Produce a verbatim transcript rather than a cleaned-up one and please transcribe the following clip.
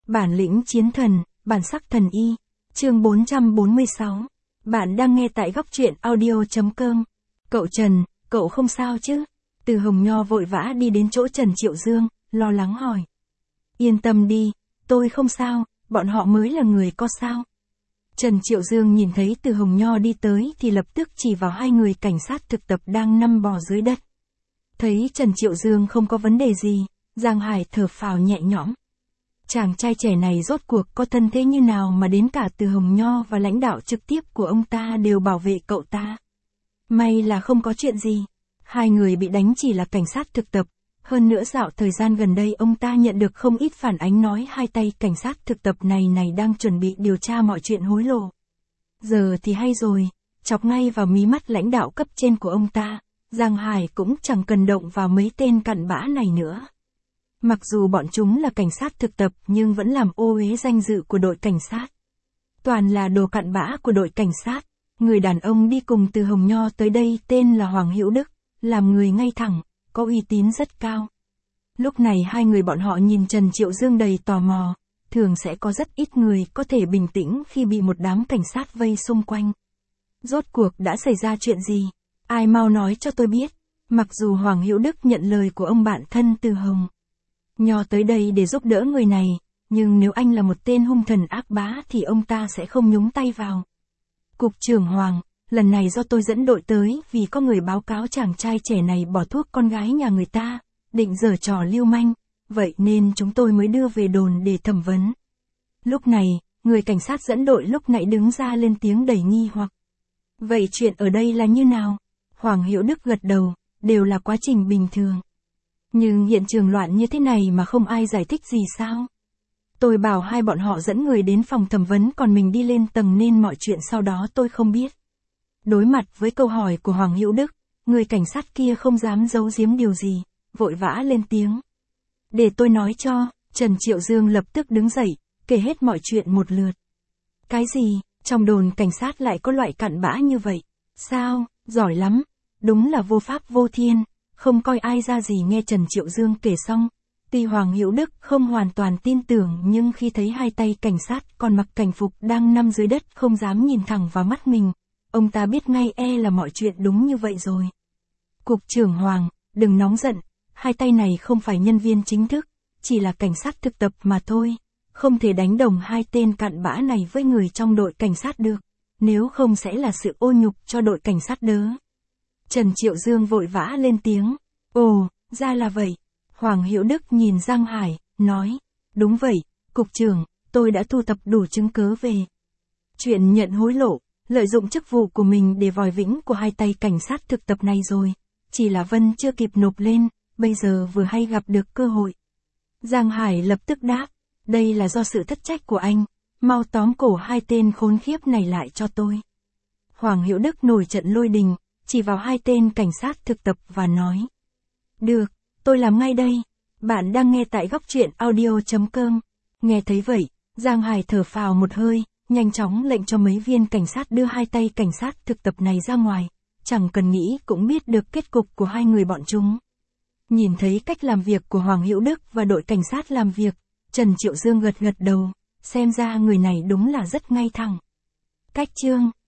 Bản lĩnh chiến thần, bản sắc thần y. Chương bốn trăm bốn mươi sáu. Bạn đang nghe tại góc truyện audio chấm com. Cậu Trần, cậu không sao chứ? Từ Hồng Nho vội vã đi đến chỗ Trần Triệu Dương, lo lắng hỏi. Yên tâm đi, tôi không sao, bọn họ mới là người có sao. Trần Triệu Dương nhìn thấy Từ Hồng Nho đi tới thì lập tức chỉ vào hai người cảnh sát thực tập đang nằm bò dưới đất. Thấy Trần Triệu Dương không có vấn đề gì, Giang Hải thở phào nhẹ nhõm. Chàng trai trẻ này rốt cuộc có thân thế như nào mà đến cả Từ Hồng Nho và lãnh đạo trực tiếp của ông ta đều bảo vệ cậu ta. May là không có chuyện gì. Hai người bị đánh chỉ là cảnh sát thực tập. Hơn nữa dạo thời gian gần đây ông ta nhận được không ít phản ánh nói hai tay cảnh sát thực tập này này đang chuẩn bị điều tra mọi chuyện hối lộ. Giờ thì hay rồi, chọc ngay vào mí mắt lãnh đạo cấp trên của ông ta, Giang Hải cũng chẳng cần động vào mấy tên cặn bã này nữa. Mặc dù bọn chúng là cảnh sát thực tập nhưng vẫn làm ô uế danh dự của đội cảnh sát. Toàn là đồ cặn bã của đội cảnh sát. Người đàn ông đi cùng Từ Hồng Nho tới đây tên là Hoàng Hữu Đức, làm người ngay thẳng, có uy tín rất cao. Lúc này hai người bọn họ nhìn Trần Triệu Dương đầy tò mò, thường sẽ có rất ít người có thể bình tĩnh khi bị một đám cảnh sát vây xung quanh. Rốt cuộc đã xảy ra chuyện gì? Ai mau nói cho tôi biết. Mặc dù Hoàng Hữu Đức nhận lời của ông bạn thân Từ Hồng Nho tới đây để giúp đỡ người này, nhưng nếu anh là một tên hung thần ác bá thì ông ta sẽ không nhúng tay vào. Cục trưởng Hoàng, lần này do tôi dẫn đội tới vì có người báo cáo chàng trai trẻ này bỏ thuốc con gái nhà người ta, định giở trò lưu manh, vậy nên chúng tôi mới đưa về đồn để thẩm vấn. Lúc này, người cảnh sát dẫn đội lúc nãy đứng ra lên tiếng đầy nghi hoặc. Vậy chuyện ở đây là như nào? Hoàng Hữu Đức gật đầu, đều là quá trình bình thường. Nhưng hiện trường loạn như thế này mà không ai giải thích gì sao? Tôi bảo hai bọn họ dẫn người đến phòng thẩm vấn còn mình đi lên tầng nên mọi chuyện sau đó tôi không biết. Đối mặt với câu hỏi của Hoàng Hữu Đức, người cảnh sát kia không dám giấu giếm điều gì, vội vã lên tiếng. Để tôi nói cho, Trần Triệu Dương lập tức đứng dậy, kể hết mọi chuyện một lượt. Cái gì, trong đồn cảnh sát lại có loại cặn bã như vậy? Sao, giỏi lắm, đúng là vô pháp vô thiên. Không coi ai ra gì. Nghe Trần Triệu Dương kể xong, tuy Hoàng Hữu Đức không hoàn toàn tin tưởng nhưng khi thấy hai tay cảnh sát còn mặc cảnh phục đang nằm dưới đất không dám nhìn thẳng vào mắt mình, ông ta biết ngay e là mọi chuyện đúng như vậy rồi. Cục trưởng Hoàng, đừng nóng giận, hai tay này không phải nhân viên chính thức, chỉ là cảnh sát thực tập mà thôi, không thể đánh đồng hai tên cặn bã này với người trong đội cảnh sát được, nếu không sẽ là sự ô nhục cho đội cảnh sát đó. Trần Triệu Dương vội vã lên tiếng. Ồ, ra là vậy. Hoàng Hữu Đức nhìn Giang Hải, nói. Đúng vậy, cục trưởng, tôi đã thu thập đủ chứng cứ về chuyện nhận hối lộ, lợi dụng chức vụ của mình để vòi vĩnh của hai tay cảnh sát thực tập này rồi. Chỉ là Vân chưa kịp nộp lên, bây giờ vừa hay gặp được cơ hội. Giang Hải lập tức đáp. Đây là do sự thất trách của anh, mau tóm cổ hai tên khốn khiếp này lại cho tôi. Hoàng Hữu Đức nổi trận lôi đình, chỉ vào hai tên cảnh sát thực tập và nói. Được, tôi làm ngay đây. Bạn đang nghe tại góc truyện audio chấm com. Nghe thấy vậy, Giang Hải thở phào một hơi, nhanh chóng lệnh cho mấy viên cảnh sát đưa hai tay cảnh sát thực tập này ra ngoài. Chẳng cần nghĩ cũng biết được kết cục của hai người bọn chúng. Nhìn thấy cách làm việc của Hoàng Hữu Đức và đội cảnh sát làm việc, Trần Triệu Dương gật gật đầu, xem ra người này đúng là rất ngay thẳng. Cách chương